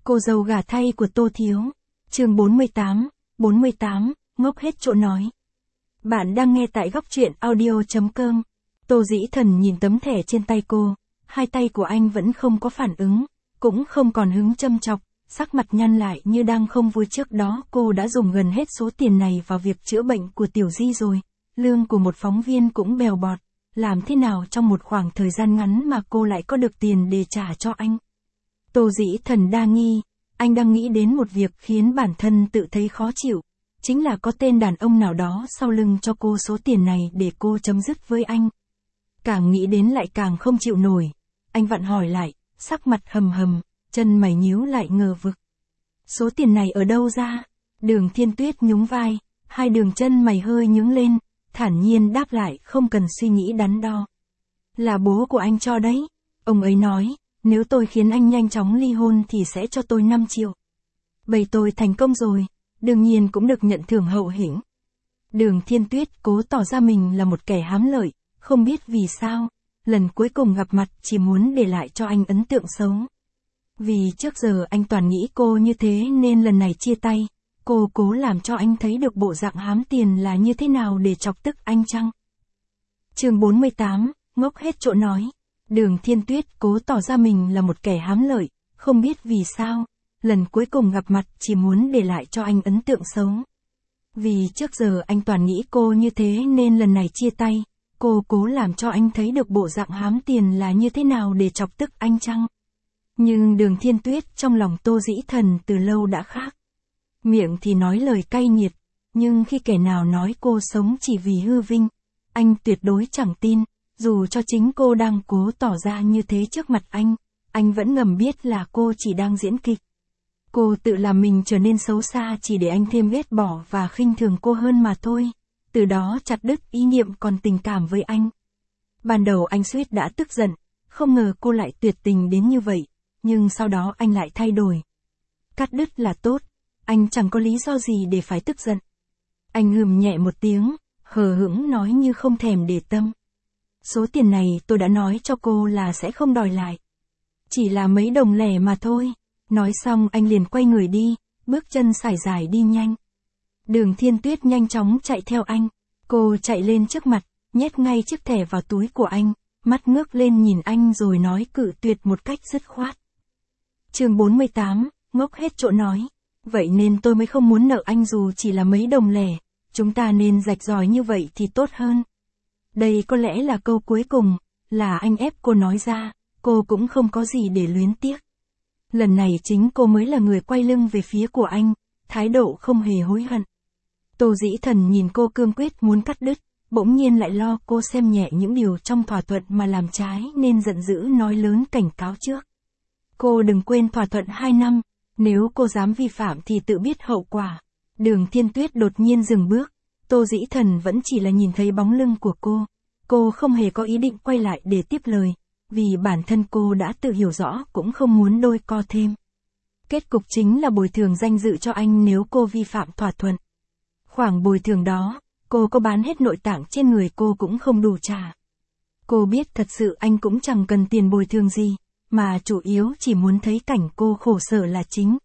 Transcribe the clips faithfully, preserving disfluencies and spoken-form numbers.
Cô dâu gả thay của Tô Thiếu. Chương bốn mươi tám, bốn mươi tám, ngốc hết chỗ nói. Bạn đang nghe tại góc truyện audio chấm com. Tô Dĩ Thần nhìn tấm thẻ trên tay cô, hai tay của anh vẫn không có phản ứng, cũng không còn hứng châm chọc, sắc mặt nhăn lại như đang không vui. Trước đó cô đã dùng gần hết số tiền này vào việc chữa bệnh của Tiểu Di rồi, lương của một phóng viên cũng bèo bọt, làm thế nào trong một khoảng thời gian ngắn mà cô lại có được tiền để trả cho anh. Tô Dĩ Thần đa nghi, anh đang nghĩ đến một việc khiến bản thân tự thấy khó chịu, chính là có tên đàn ông nào đó sau lưng cho cô số tiền này để cô chấm dứt với anh. Càng nghĩ đến lại càng không chịu nổi, anh vặn hỏi lại, sắc mặt hầm hầm, chân mày nhíu lại ngờ vực. Số tiền này ở đâu ra? Đường Thiên Tuyết nhún vai, hai đường chân mày hơi nhướng lên, thản nhiên đáp lại không cần suy nghĩ đắn đo. Là bố của anh cho đấy, ông ấy nói, nếu tôi khiến anh nhanh chóng ly hôn thì sẽ cho tôi năm triệu. Bày tôi thành công rồi, đương nhiên cũng được nhận thưởng hậu hĩnh. Đường Thiên Tuyết cố tỏ ra mình là một kẻ hám lợi, không biết vì sao, lần cuối cùng gặp mặt chỉ muốn để lại cho anh ấn tượng xấu. Vì trước giờ anh toàn nghĩ cô như thế nên lần này chia tay, cô cố làm cho anh thấy được bộ dạng hám tiền là như thế nào để chọc tức anh chăng? Chương bốn mươi tám, ngốc hết chỗ nói. Đường Thiên Tuyết cố tỏ ra mình là một kẻ hám lợi, không biết vì sao, lần cuối cùng gặp mặt chỉ muốn để lại cho anh ấn tượng xấu. Vì trước giờ anh toàn nghĩ cô như thế nên lần này chia tay, cô cố làm cho anh thấy được bộ dạng hám tiền là như thế nào để chọc tức anh chăng? Nhưng Đường Thiên Tuyết trong lòng Tô Dĩ Thần từ lâu đã khác. Miệng thì nói lời cay nghiệt, nhưng khi kẻ nào nói cô sống chỉ vì hư vinh, anh tuyệt đối chẳng tin, dù cho chính cô đang cố tỏ ra như thế trước mặt anh, anh vẫn ngầm biết là cô chỉ đang diễn kịch. Cô tự làm mình trở nên xấu xa chỉ để anh thêm ghét bỏ và khinh thường cô hơn mà thôi, từ đó chặt đứt ý niệm còn tình cảm với anh. Ban đầu anh suýt đã tức giận, không ngờ cô lại tuyệt tình đến như vậy, nhưng sau đó anh lại thay đổi. Cắt đứt là tốt, anh chẳng có lý do gì để phải tức giận. Anh hừm nhẹ một tiếng, hờ hững nói như không thèm để tâm. Số tiền này tôi đã nói cho cô là sẽ không đòi lại. Chỉ là mấy đồng lẻ mà thôi. Nói xong anh liền quay người đi, bước chân sải dài đi nhanh. Đường Thiên Tuyết nhanh chóng chạy theo anh. Cô chạy lên trước mặt, nhét ngay chiếc thẻ vào túi của anh, mắt ngước lên nhìn anh rồi nói cự tuyệt một cách dứt khoát. Chương bốn mươi tám, ngốc hết chỗ nói. Vậy nên tôi mới không muốn nợ anh dù chỉ là mấy đồng lẻ, chúng ta nên rạch ròi như vậy thì tốt hơn. Đây có lẽ là câu cuối cùng, là anh ép cô nói ra, cô cũng không có gì để luyến tiếc. Lần này chính cô mới là người quay lưng về phía của anh, thái độ không hề hối hận. Tô Dĩ Thần nhìn cô cương quyết muốn cắt đứt, bỗng nhiên lại lo cô xem nhẹ những điều trong thỏa thuận mà làm trái nên giận dữ nói lớn cảnh cáo trước. Cô đừng quên thỏa thuận hai năm, nếu cô dám vi phạm thì tự biết hậu quả. Đường Thiên Tuyết đột nhiên dừng bước, Tô Dĩ Thần vẫn chỉ là nhìn thấy bóng lưng của cô. Cô không hề có ý định quay lại để tiếp lời, vì bản thân cô đã tự hiểu rõ cũng không muốn đôi co thêm. Kết cục chính là bồi thường danh dự cho anh nếu cô vi phạm thỏa thuận. Khoản bồi thường đó, cô có bán hết nội tạng trên người cô cũng không đủ trả. Cô biết thật sự anh cũng chẳng cần tiền bồi thường gì, mà chủ yếu chỉ muốn thấy cảnh cô khổ sở là chính.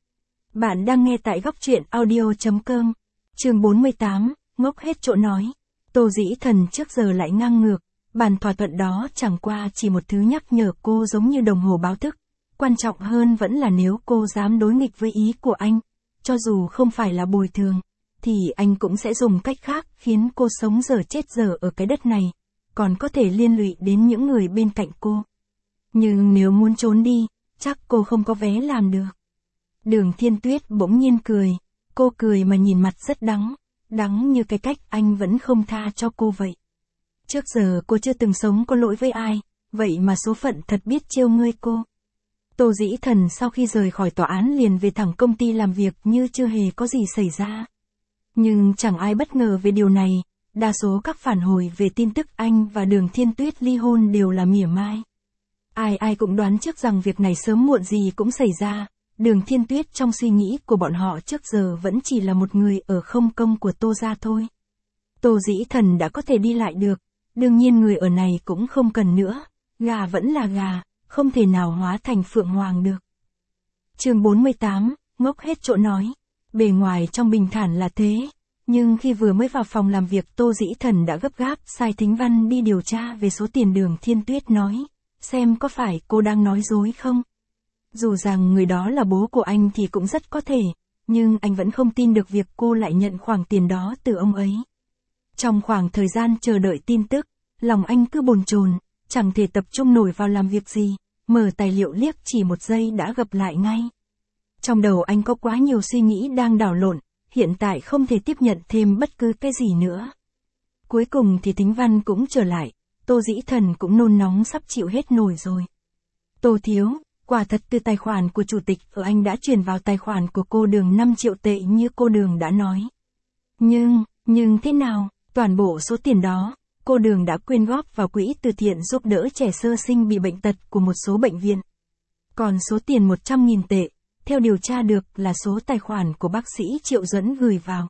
Bạn đang nghe tại góc truyện audio chấm com. Chương bốn mươi tám, ngốc hết chỗ nói. Tô Dĩ Thần trước giờ lại ngang ngược, bản thỏa thuận đó chẳng qua chỉ một thứ nhắc nhở cô giống như đồng hồ báo thức. Quan trọng hơn vẫn là nếu cô dám đối nghịch với ý của anh, cho dù không phải là bồi thường, thì anh cũng sẽ dùng cách khác khiến cô sống dở chết dở ở cái đất này, còn có thể liên lụy đến những người bên cạnh cô. Nhưng nếu muốn trốn đi, chắc cô không có vé làm được. Đường Thiên Tuyết bỗng nhiên cười, cô cười mà nhìn mặt rất đắng, đắng như cái cách anh vẫn không tha cho cô vậy. Trước giờ cô chưa từng sống có lỗi với ai, vậy mà số phận thật biết trêu ngươi cô. Tô Dĩ Thần sau khi rời khỏi tòa án liền về thẳng công ty làm việc như chưa hề có gì xảy ra. Nhưng chẳng ai bất ngờ về điều này, đa số các phản hồi về tin tức anh và Đường Thiên Tuyết ly hôn đều là mỉa mai. Ai ai cũng đoán trước rằng việc này sớm muộn gì cũng xảy ra, Đường Thiên Tuyết trong suy nghĩ của bọn họ trước giờ vẫn chỉ là một người ở không công của Tô gia thôi. Tô Dĩ Thần đã có thể đi lại được, đương nhiên người ở này cũng không cần nữa, gà vẫn là gà, không thể nào hóa thành phượng hoàng được. Chương bốn mươi tám, ngốc hết chỗ nói. Bề ngoài trong bình thản là thế, nhưng khi vừa mới vào phòng làm việc Tô Dĩ Thần đã gấp gáp sai Thính Văn đi điều tra về số tiền Đường Thiên Tuyết nói, xem có phải cô đang nói dối không. Dù rằng người đó là bố của anh thì cũng rất có thể, nhưng anh vẫn không tin được việc cô lại nhận khoản tiền đó từ ông ấy. Trong khoảng thời gian chờ đợi tin tức, lòng anh cứ bồn chồn, chẳng thể tập trung nổi vào làm việc gì, mở tài liệu liếc chỉ một giây đã gập lại ngay. Trong đầu anh có quá nhiều suy nghĩ đang đảo lộn, hiện tại không thể tiếp nhận thêm bất cứ cái gì nữa. Cuối cùng thì Thính Văn cũng trở lại, Tô Dĩ Thần cũng nôn nóng sắp chịu hết nổi rồi. Tô thiếu, quả thật từ tài khoản của chủ tịch ở anh đã chuyển vào tài khoản của cô Đường năm triệu tệ như cô Đường đã nói. Nhưng, nhưng thế nào, toàn bộ số tiền đó, cô Đường đã quyên góp vào quỹ từ thiện giúp đỡ trẻ sơ sinh bị bệnh tật của một số bệnh viện. Còn số tiền một trăm nghìn tệ, theo điều tra được là số tài khoản của bác sĩ Triệu Duẫn gửi vào.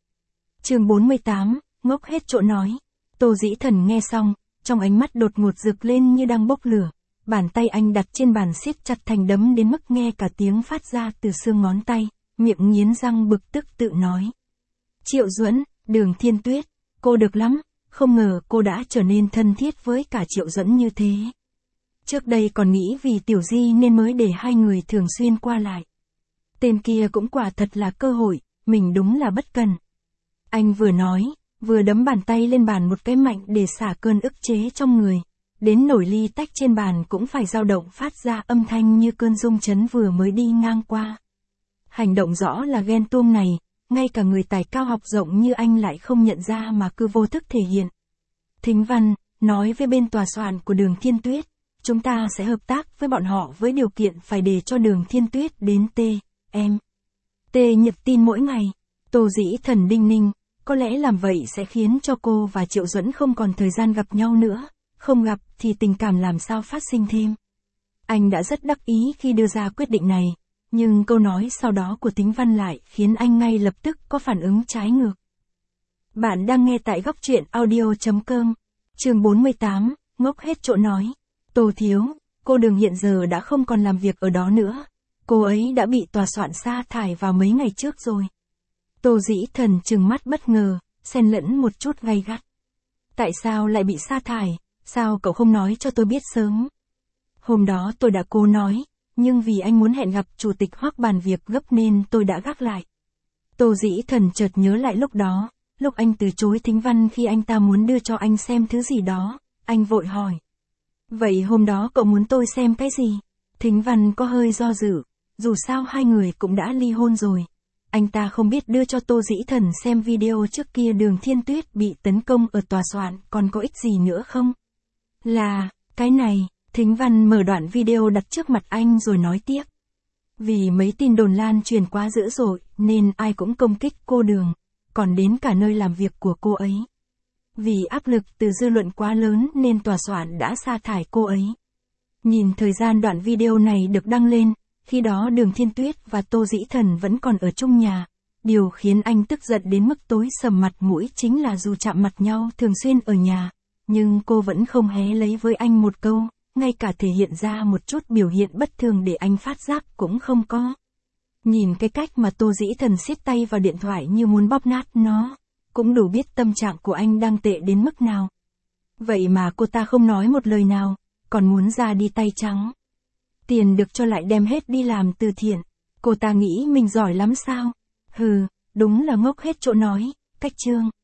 Chương bốn mươi tám, ngốc hết chỗ nói. Tô Dĩ Thần nghe xong, trong ánh mắt đột ngột rực lên như đang bốc lửa. Bàn tay anh đặt trên bàn siết chặt thành đấm đến mức nghe cả tiếng phát ra từ xương ngón tay, miệng nghiến răng bực tức tự nói. Triệu Duẫn, Đường Thiên Tuyết, cô được lắm, không ngờ cô đã trở nên thân thiết với cả Triệu Duẫn như thế. Trước đây còn nghĩ vì Tiểu Di nên mới để hai người thường xuyên qua lại. Tên kia cũng quả thật là cơ hội, mình đúng là bất cần. Anh vừa nói, vừa đấm bàn tay lên bàn một cái mạnh để xả cơn ức chế trong người. Đến nồi ly tách trên bàn cũng phải dao động phát ra âm thanh như cơn rung chấn vừa mới đi ngang qua. Hành động rõ là ghen tuông này, ngay cả người tài cao học rộng như anh lại không nhận ra mà cứ vô thức thể hiện. Thính Văn, nói với bên tòa soạn của Đường Thiên Tuyết, chúng ta sẽ hợp tác với bọn họ với điều kiện phải để cho Đường Thiên Tuyết đến T, em. T nhập tin mỗi ngày. Tô Dĩ Thần đinh ninh, có lẽ làm vậy sẽ khiến cho cô và Triệu Duẫn không còn thời gian gặp nhau nữa. Không gặp thì tình cảm làm sao phát sinh thêm. Anh đã rất đắc ý khi đưa ra quyết định này, nhưng câu nói sau đó của Thính Văn lại khiến anh ngay lập tức có phản ứng trái ngược. Bạn đang nghe tại góc truyện audio chấm com, chương bốn mươi tám, ngốc hết chỗ nói. Tô thiếu, cô Đường hiện giờ đã không còn làm việc ở đó nữa. Cô ấy đã bị tòa soạn sa thải vào mấy ngày trước rồi. Tô Dĩ Thần trừng mắt bất ngờ, xen lẫn một chút gay gắt. Tại sao lại bị sa thải? Sao cậu không nói cho tôi biết sớm? Hôm đó tôi đã cố nói, nhưng vì anh muốn hẹn gặp chủ tịch Hoắc bàn việc gấp nên tôi đã gác lại. Tô Dĩ Thần chợt nhớ lại lúc đó, lúc anh từ chối Thính Văn khi anh ta muốn đưa cho anh xem thứ gì đó, anh vội hỏi. Vậy hôm đó cậu muốn tôi xem cái gì? Thính Văn có hơi do dự, dù sao hai người cũng đã ly hôn rồi. Anh ta không biết đưa cho Tô Dĩ Thần xem video trước kia Đường Thiên Tuyết bị tấn công ở tòa soạn còn có ích gì nữa không? Là, cái này, Thính Văn mở đoạn video đặt trước mặt anh rồi nói tiếp. Vì mấy tin đồn lan truyền quá dữ dội nên ai cũng công kích cô Đường, còn đến cả nơi làm việc của cô ấy. Vì áp lực từ dư luận quá lớn nên tòa soạn đã sa thải cô ấy. Nhìn thời gian đoạn video này được đăng lên, khi đó Đường Thiên Tuyết và Tô Dĩ Thần vẫn còn ở chung nhà. Điều khiến anh tức giận đến mức tối sầm mặt mũi chính là dù chạm mặt nhau thường xuyên ở nhà, nhưng cô vẫn không hé lấy với anh một câu, ngay cả thể hiện ra một chút biểu hiện bất thường để anh phát giác cũng không có. Nhìn cái cách mà Tô Dĩ Thần siết tay vào điện thoại như muốn bóp nát nó, cũng đủ biết tâm trạng của anh đang tệ đến mức nào. Vậy mà cô ta không nói một lời nào, còn muốn ra đi tay trắng. Tiền được cho lại đem hết đi làm từ thiện. Cô ta nghĩ mình giỏi lắm sao? Hừ, đúng là ngốc hết chỗ nói. Cách chương.